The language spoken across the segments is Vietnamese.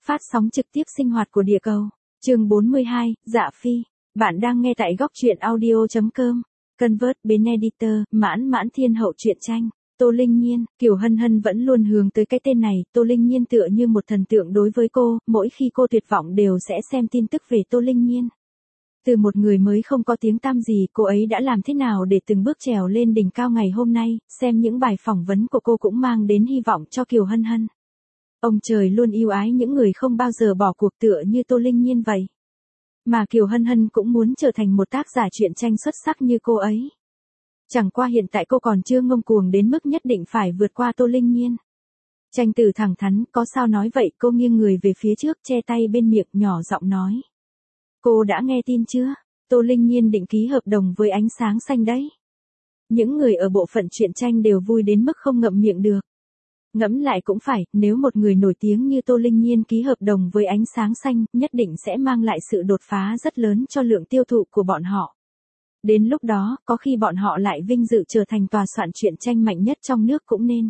Phát sóng trực tiếp sinh hoạt của địa cầu. Chương 42, Dạ Phi. Bạn đang nghe tại góc truyện audio.com. Convert bên editor, mãn mãn thiên hậu truyện tranh. Tô Linh Nhiên, Kiều Hân Hân vẫn luôn hướng tới cái tên này. Tô Linh Nhiên tựa như một thần tượng đối với cô, mỗi khi cô tuyệt vọng đều sẽ xem tin tức về Tô Linh Nhiên. Từ một người mới không có tiếng tăm gì, cô ấy đã làm thế nào để từng bước trèo lên đỉnh cao ngày hôm nay, xem những bài phỏng vấn của cô cũng mang đến hy vọng cho Kiều Hân Hân. Ông trời luôn yêu ái những người không bao giờ bỏ cuộc tựa như Tô Linh Nhiên vậy. Mà Kiều Hân Hân cũng muốn trở thành một tác giả truyện tranh xuất sắc như cô ấy. Chẳng qua hiện tại cô còn chưa ngông cuồng đến mức nhất định phải vượt qua Tô Linh Nhiên. Tranh Tử thẳng thắn, có sao nói vậy, cô nghiêng người về phía trước, che tay bên miệng, nhỏ giọng nói. Cô đã nghe tin chưa? Tô Linh Nhiên định ký hợp đồng với Ánh Sáng Xanh đấy. Những người ở bộ phận truyện tranh đều vui đến mức không ngậm miệng được. Ngẫm lại cũng phải, nếu một người nổi tiếng như Tô Linh Nhiên ký hợp đồng với Ánh Sáng Xanh, nhất định sẽ mang lại sự đột phá rất lớn cho lượng tiêu thụ của bọn họ. Đến lúc đó, có khi bọn họ lại vinh dự trở thành tòa soạn truyện tranh mạnh nhất trong nước cũng nên.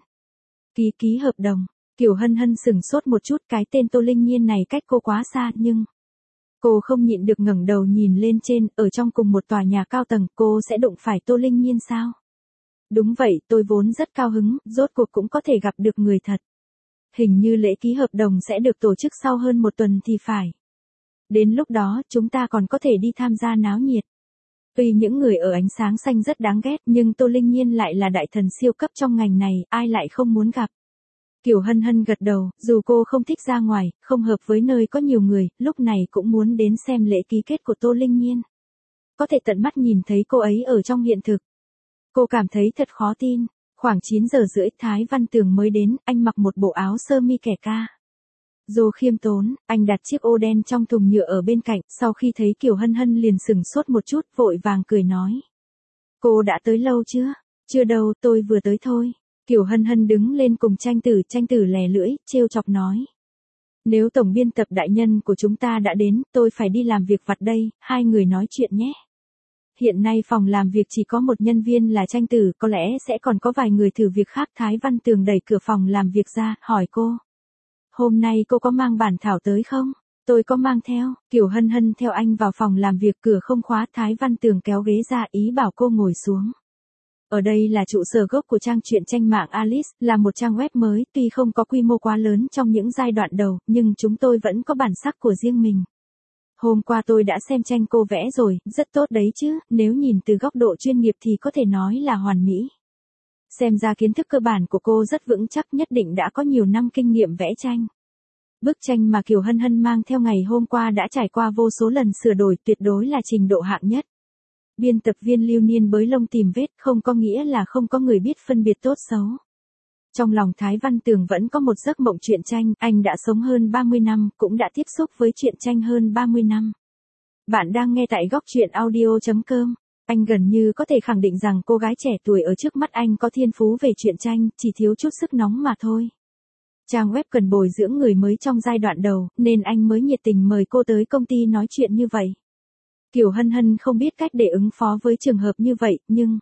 Ký hợp đồng. Kiều Hân Hân sửng sốt một chút, cái tên Tô Linh Nhiên này cách cô quá xa, nhưng cô không nhịn được ngẩng đầu nhìn lên trên, ở trong cùng một tòa nhà cao tầng, cô sẽ đụng phải Tô Linh Nhiên sao? Đúng vậy, tôi vốn rất cao hứng, rốt cuộc cũng có thể gặp được người thật. Hình như lễ ký hợp đồng sẽ được tổ chức sau hơn một tuần thì phải. Đến lúc đó, chúng ta còn có thể đi tham gia náo nhiệt. Tuy những người ở Ánh Sáng Xanh rất đáng ghét, nhưng Tô Linh Nhiên lại là đại thần siêu cấp trong ngành này, ai lại không muốn gặp. Kiều Hân Hân gật đầu, dù cô không thích ra ngoài, không hợp với nơi có nhiều người, lúc này cũng muốn đến xem lễ ký kết của Tô Linh Nhiên. Có thể tận mắt nhìn thấy cô ấy ở trong hiện thực. Cô cảm thấy thật khó tin. Khoảng 9 giờ rưỡi Thái Văn Tường mới đến, anh mặc một bộ áo sơ mi kẻ ca. Dù khiêm tốn, anh đặt chiếc ô đen trong thùng nhựa ở bên cạnh, sau khi thấy Kiều Hân Hân liền sửng sốt một chút, vội vàng cười nói. Cô đã tới lâu chưa? Chưa đâu, tôi vừa tới thôi. Kiều Hân Hân đứng lên cùng Tranh Tử lè lưỡi, trêu chọc nói. Nếu tổng biên tập đại nhân của chúng ta đã đến, tôi phải đi làm việc vặt đây, hai người nói chuyện nhé. Hiện nay phòng làm việc chỉ có một nhân viên là Tranh Tử, có lẽ sẽ còn có vài người thử việc khác. Thái Văn Tường đẩy cửa phòng làm việc ra, hỏi cô. Hôm nay cô có mang bản thảo tới không? Tôi có mang theo. Kiều Hân Hân theo anh vào phòng làm việc, cửa không khóa, Thái Văn Tường kéo ghế ra, ý bảo cô ngồi xuống. Ở đây là trụ sở gốc của trang truyện tranh mạng Alice, là một trang web mới, tuy không có quy mô quá lớn trong những giai đoạn đầu, nhưng chúng tôi vẫn có bản sắc của riêng mình. Hôm qua tôi đã xem tranh cô vẽ rồi, rất tốt đấy chứ, nếu nhìn từ góc độ chuyên nghiệp thì có thể nói là hoàn mỹ. Xem ra kiến thức cơ bản của cô rất vững chắc, nhất định đã có nhiều năm kinh nghiệm vẽ tranh. Bức tranh mà Kiều Hân Hân mang theo ngày hôm qua đã trải qua vô số lần sửa đổi, tuyệt đối là trình độ hạng nhất. Biên tập viên Lưu Niên bới lông tìm vết, không có nghĩa là không có người biết phân biệt tốt xấu. Trong lòng Thái Văn Tường vẫn có một giấc mộng truyện tranh, anh đã sống hơn 30 năm, cũng đã tiếp xúc với truyện tranh hơn 30 năm. Bạn đang nghe tại góc truyện audio.com. Anh gần như có thể khẳng định rằng cô gái trẻ tuổi ở trước mắt anh có thiên phú về truyện tranh, chỉ thiếu chút sức nóng mà thôi. Trang web cần bồi dưỡng người mới trong giai đoạn đầu, nên anh mới nhiệt tình mời cô tới công ty nói chuyện như vậy. Kiều Hân Hân không biết cách để ứng phó với trường hợp như vậy, nhưng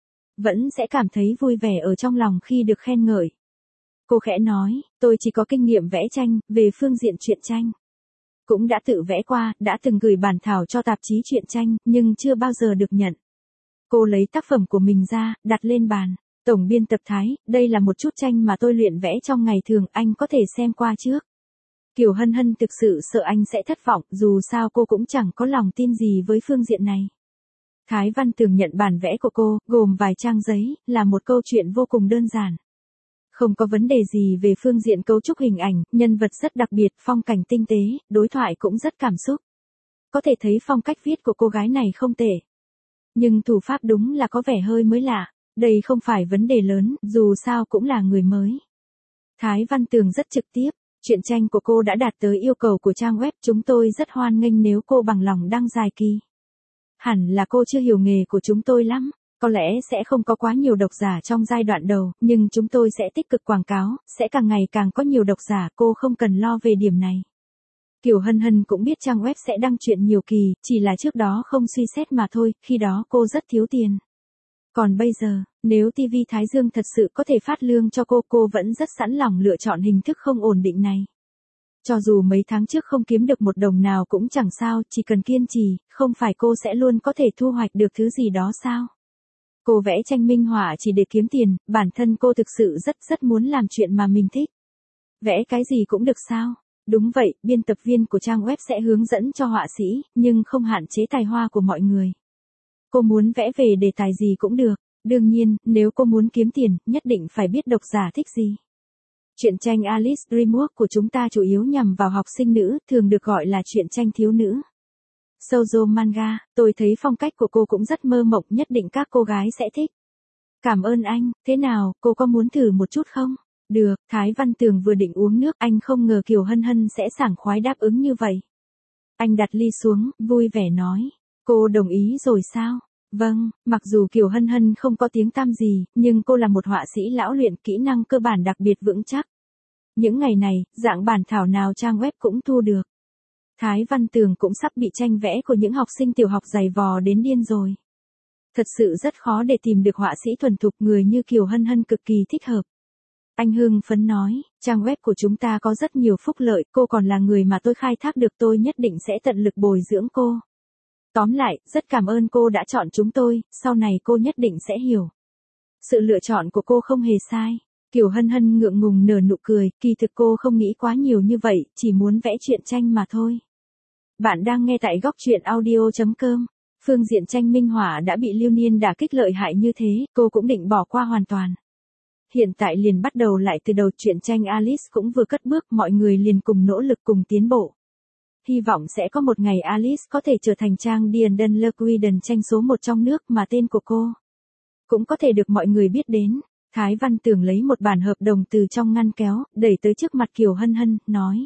vẫn sẽ cảm thấy vui vẻ ở trong lòng khi được khen ngợi. Cô khẽ nói, tôi chỉ có kinh nghiệm vẽ tranh, về phương diện truyện tranh. Cũng đã tự vẽ qua, đã từng gửi bản thảo cho tạp chí truyện tranh, nhưng chưa bao giờ được nhận. Cô lấy tác phẩm của mình ra, đặt lên bàn. Tổng biên tập Thái, đây là một chút tranh mà tôi luyện vẽ trong ngày thường, anh có thể xem qua trước. Kiều Hân Hân thực sự sợ anh sẽ thất vọng, dù sao cô cũng chẳng có lòng tin gì với phương diện này. Thái Văn Tường nhận bản vẽ của cô, gồm vài trang giấy, là một câu chuyện vô cùng đơn giản. Không có vấn đề gì về phương diện cấu trúc hình ảnh, nhân vật rất đặc biệt, phong cảnh tinh tế, đối thoại cũng rất cảm xúc. Có thể thấy phong cách viết của cô gái này không tệ. Nhưng thủ pháp đúng là có vẻ hơi mới lạ. Đây không phải vấn đề lớn, dù sao cũng là người mới. Thái Văn Tường rất trực tiếp. Truyện tranh của cô đã đạt tới yêu cầu của trang web, chúng tôi rất hoan nghênh nếu cô bằng lòng đăng dài kỳ. Hẳn là cô chưa hiểu nghề của chúng tôi lắm, có lẽ sẽ không có quá nhiều độc giả trong giai đoạn đầu, nhưng chúng tôi sẽ tích cực quảng cáo, sẽ càng ngày càng có nhiều độc giả, cô không cần lo về điểm này. Kiều Hân Hân cũng biết trang web sẽ đăng truyện nhiều kỳ, chỉ là trước đó không suy xét mà thôi, khi đó cô rất thiếu tiền. Còn bây giờ, nếu TV Thái Dương thật sự có thể phát lương cho cô vẫn rất sẵn lòng lựa chọn hình thức không ổn định này. Cho dù mấy tháng trước không kiếm được một đồng nào cũng chẳng sao, chỉ cần kiên trì, không phải cô sẽ luôn có thể thu hoạch được thứ gì đó sao? Cô vẽ tranh minh họa chỉ để kiếm tiền, bản thân cô thực sự rất muốn làm chuyện mà mình thích. Vẽ cái gì cũng được sao? Đúng vậy, biên tập viên của trang web sẽ hướng dẫn cho họa sĩ, nhưng không hạn chế tài hoa của mọi người. Cô muốn vẽ về đề tài gì cũng được. Đương nhiên, nếu cô muốn kiếm tiền, nhất định phải biết độc giả thích gì. Truyện tranh Alice Dreamworks của chúng ta chủ yếu nhằm vào học sinh nữ, thường được gọi là truyện tranh thiếu nữ. Shoujo manga, tôi thấy phong cách của cô cũng rất mơ mộng, nhất định các cô gái sẽ thích. Cảm ơn anh, thế nào, cô có muốn thử một chút không? Được, Thái Văn Tường vừa định uống nước, anh không ngờ Kiều Hân Hân sẽ sảng khoái đáp ứng như vậy. Anh đặt ly xuống, vui vẻ nói, cô đồng ý rồi sao? Vâng, mặc dù Kiều Hân Hân không có tiếng tăm gì, nhưng cô là một họa sĩ lão luyện, kỹ năng cơ bản đặc biệt vững chắc. Những ngày này, dạng bản thảo nào trang web cũng thu được. Thái Văn Tường cũng sắp bị tranh vẽ của những học sinh tiểu học giày vò đến điên rồi. Thật sự rất khó để tìm được họa sĩ thuần thục, người như Kiều Hân Hân cực kỳ thích hợp. Anh hưng phấn nói, trang web của chúng ta có rất nhiều phúc lợi, cô còn là người mà tôi khai thác được, tôi nhất định sẽ tận lực bồi dưỡng cô. Tóm lại, rất cảm ơn cô đã chọn chúng tôi, sau này cô nhất định sẽ hiểu. Sự lựa chọn của cô không hề sai. Kiều Hân Hân ngượng ngùng nở nụ cười, kỳ thực cô không nghĩ quá nhiều như vậy, chỉ muốn vẽ truyện tranh mà thôi. Bạn đang nghe tại góc truyện audio.com. Phương diện tranh minh họa đã bị Lưu Niên đả kích lợi hại như thế, cô cũng định bỏ qua hoàn toàn. Hiện tại liền bắt đầu lại từ đầu, truyện tranh Alice cũng vừa cất bước, mọi người liền cùng nỗ lực cùng tiến bộ. Hy vọng sẽ có một ngày Alice có thể trở thành trang Diane Lequiden tranh số 1 trong nước mà tên của cô cũng có thể được mọi người biết đến. Thái Văn Tường lấy một bản hợp đồng từ trong ngăn kéo, đẩy tới trước mặt Kiều Hân Hân, nói.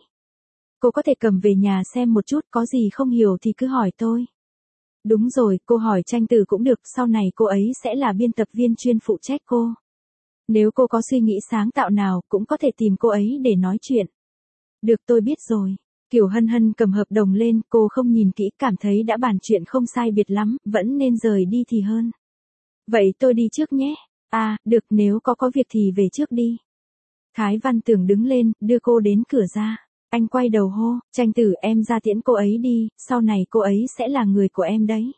Cô có thể cầm về nhà xem một chút, có gì không hiểu thì cứ hỏi tôi. Đúng rồi, cô hỏi tranh từ cũng được, sau này cô ấy sẽ là biên tập viên chuyên phụ trách cô. Nếu cô có suy nghĩ sáng tạo nào, cũng có thể tìm cô ấy để nói chuyện. Được, tôi biết rồi. Kiều Hân Hân cầm hợp đồng lên, cô không nhìn kỹ, cảm thấy đã bàn chuyện không sai biệt lắm, vẫn nên rời đi thì hơn. Vậy tôi đi trước nhé. À, được, nếu có việc thì về trước đi. Thái Văn Tường đứng lên, đưa cô đến cửa ra. Anh quay đầu hô, tranh tử, em ra tiễn cô ấy đi, sau này cô ấy sẽ là người của em đấy.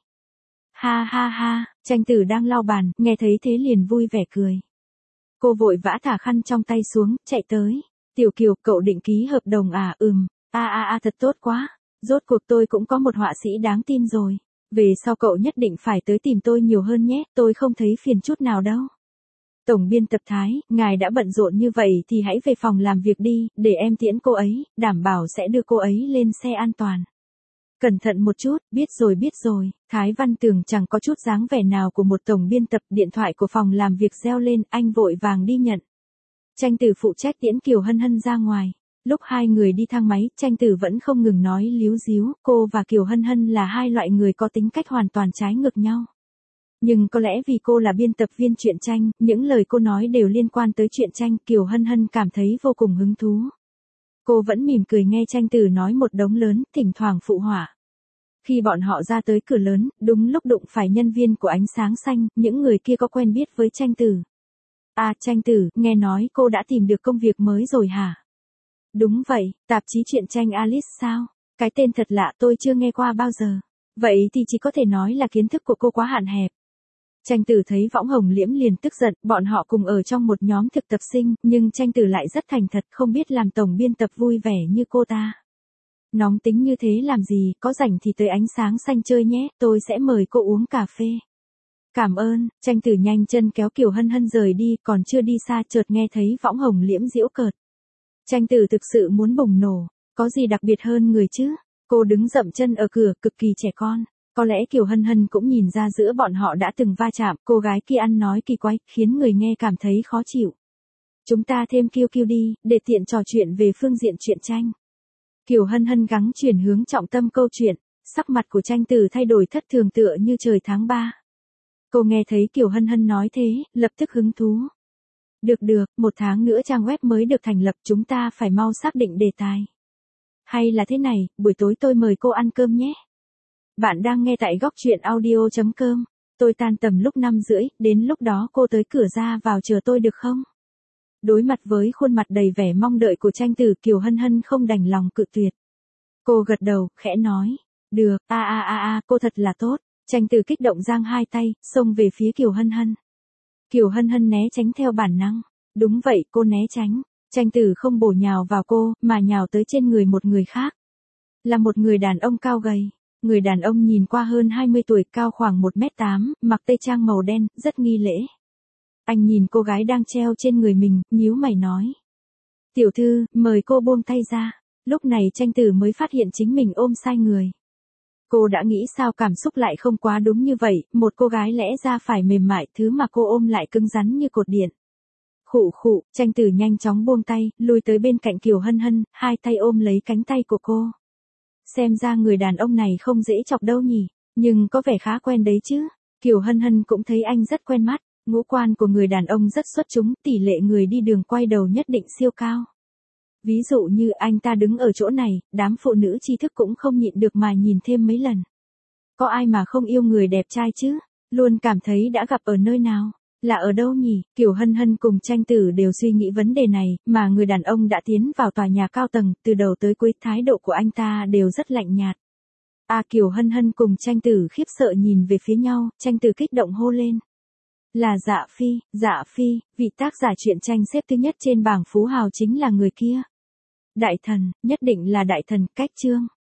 Ha ha ha, tranh tử đang lau bàn, nghe thấy thế liền vui vẻ cười. Cô vội vã thả khăn trong tay xuống, chạy tới. Tiểu Kiều, cậu định ký hợp đồng à? Thật tốt quá. Rốt cuộc tôi cũng có một họa sĩ đáng tin rồi. Về sau cậu nhất định phải tới tìm tôi nhiều hơn nhé, tôi không thấy phiền chút nào đâu. Tổng biên tập Thái, ngài đã bận rộn như vậy thì hãy về phòng làm việc đi, để em tiễn cô ấy, đảm bảo sẽ đưa cô ấy lên xe an toàn. Cẩn thận một chút, biết rồi. Thái Văn Tường chẳng có chút dáng vẻ nào của một tổng biên tập, điện thoại của phòng làm việc reo lên, anh vội vàng đi nhận. Tranh Tử phụ trách tiễn Kiều Hân Hân ra ngoài. Lúc hai người đi thang máy, Tranh Tử vẫn không ngừng nói líu díu, cô và Kiều Hân Hân là hai loại người có tính cách hoàn toàn trái ngược nhau. Nhưng có lẽ vì cô là biên tập viên truyện tranh, những lời cô nói đều liên quan tới truyện tranh, Kiều Hân Hân cảm thấy vô cùng hứng thú. Cô vẫn mỉm cười nghe Tranh Tử nói một đống lớn, thỉnh thoảng phụ họa. Khi bọn họ ra tới cửa lớn, đúng lúc đụng phải nhân viên của Ánh Sáng Xanh, những người kia có quen biết với Tranh Tử. À, Tranh Tử, nghe nói cô đã tìm được công việc mới rồi hả? Đúng vậy, tạp chí truyện tranh Alice sao? Cái tên thật lạ, tôi chưa nghe qua bao giờ. Vậy thì chỉ có thể nói là kiến thức của cô quá hạn hẹp. Tranh Tử thấy Võng Hồng Liễm liền tức giận, bọn họ cùng ở trong một nhóm thực tập sinh, nhưng Tranh Tử lại rất thành thật, không biết làm tổng biên tập vui vẻ như cô ta. Nóng tính như thế làm gì, có rảnh thì tới Ánh Sáng Xanh chơi nhé, tôi sẽ mời cô uống cà phê. Cảm ơn, Tranh Tử nhanh chân kéo Kiều Hân Hân rời đi, còn chưa đi xa chợt nghe thấy Võng Hồng Liễm giễu cợt. Tranh Tử thực sự muốn bùng nổ, có gì đặc biệt hơn người chứ? Cô đứng dậm chân ở cửa, cực kỳ trẻ con. Có lẽ Kiều Hân Hân cũng nhìn ra giữa bọn họ đã từng va chạm, cô gái kia ăn nói kỳ quái, khiến người nghe cảm thấy khó chịu. Chúng ta thêm Kiêu Kiêu đi, để tiện trò chuyện về phương diện truyện tranh. Kiều Hân Hân gắng chuyển hướng trọng tâm câu chuyện, sắc mặt của Tranh Tử thay đổi thất thường tựa như trời tháng 3. Cô nghe thấy Kiều Hân Hân nói thế, lập tức hứng thú. Được, 1 tháng nữa trang web mới được thành lập, chúng ta phải mau xác định đề tài. Hay là thế này, buổi tối tôi mời cô ăn cơm nhé. Bạn đang nghe tại góc truyện audio.com. Tôi tan tầm lúc 5:30, đến lúc đó cô tới cửa ra vào chờ tôi được không? Đối mặt với khuôn mặt đầy vẻ mong đợi của Tranh Tử, Kiều Hân Hân không đành lòng cự tuyệt. Cô gật đầu, khẽ nói, được, cô thật là tốt. Tranh Tử kích động giang hai tay, xông về phía Kiều Hân Hân. Kiều Hân Hân né tránh theo bản năng. Đúng vậy, cô né tránh. Tranh Tử không bổ nhào vào cô, mà nhào tới trên người một người khác. Là một người đàn ông cao gầy. Người đàn ông nhìn qua hơn 20 tuổi, cao khoảng 1m8, mặc tây trang màu đen, rất nghi lễ. Anh nhìn cô gái đang treo trên người mình, nhíu mày nói. Tiểu thư, mời cô buông tay ra. Lúc này Tranh Tử mới phát hiện chính mình ôm sai người. Cô đã nghĩ sao cảm xúc lại không quá đúng như vậy, một cô gái lẽ ra phải mềm mại, thứ mà cô ôm lại cứng rắn như cột điện. Khụ khụ, Tranh Tử nhanh chóng buông tay, lùi tới bên cạnh Kiều Hân Hân, hai tay ôm lấy cánh tay của cô. Xem ra người đàn ông này không dễ chọc đâu nhỉ, nhưng có vẻ khá quen đấy chứ. Kiều Hân Hân cũng thấy anh rất quen mắt, ngũ quan của người đàn ông rất xuất chúng, tỷ lệ người đi đường quay đầu nhất định siêu cao. Ví dụ như anh ta đứng ở chỗ này, đám phụ nữ tri thức cũng không nhịn được mà nhìn thêm mấy lần. Có ai mà không yêu người đẹp trai chứ, luôn cảm thấy đã gặp ở nơi nào. Là ở đâu nhỉ? Kiều Hân Hân cùng Tranh Tử đều suy nghĩ vấn đề này, mà người đàn ông đã tiến vào tòa nhà cao tầng, từ đầu tới cuối thái độ của anh ta đều rất lạnh nhạt. Kiều Hân Hân cùng Tranh Tử khiếp sợ nhìn về phía nhau, Tranh Tử kích động hô lên. Là Dạ Phi, vị tác giả truyện tranh xếp thứ nhất trên bảng phú hào chính là người kia. Đại thần, nhất định là đại thần, cách chương.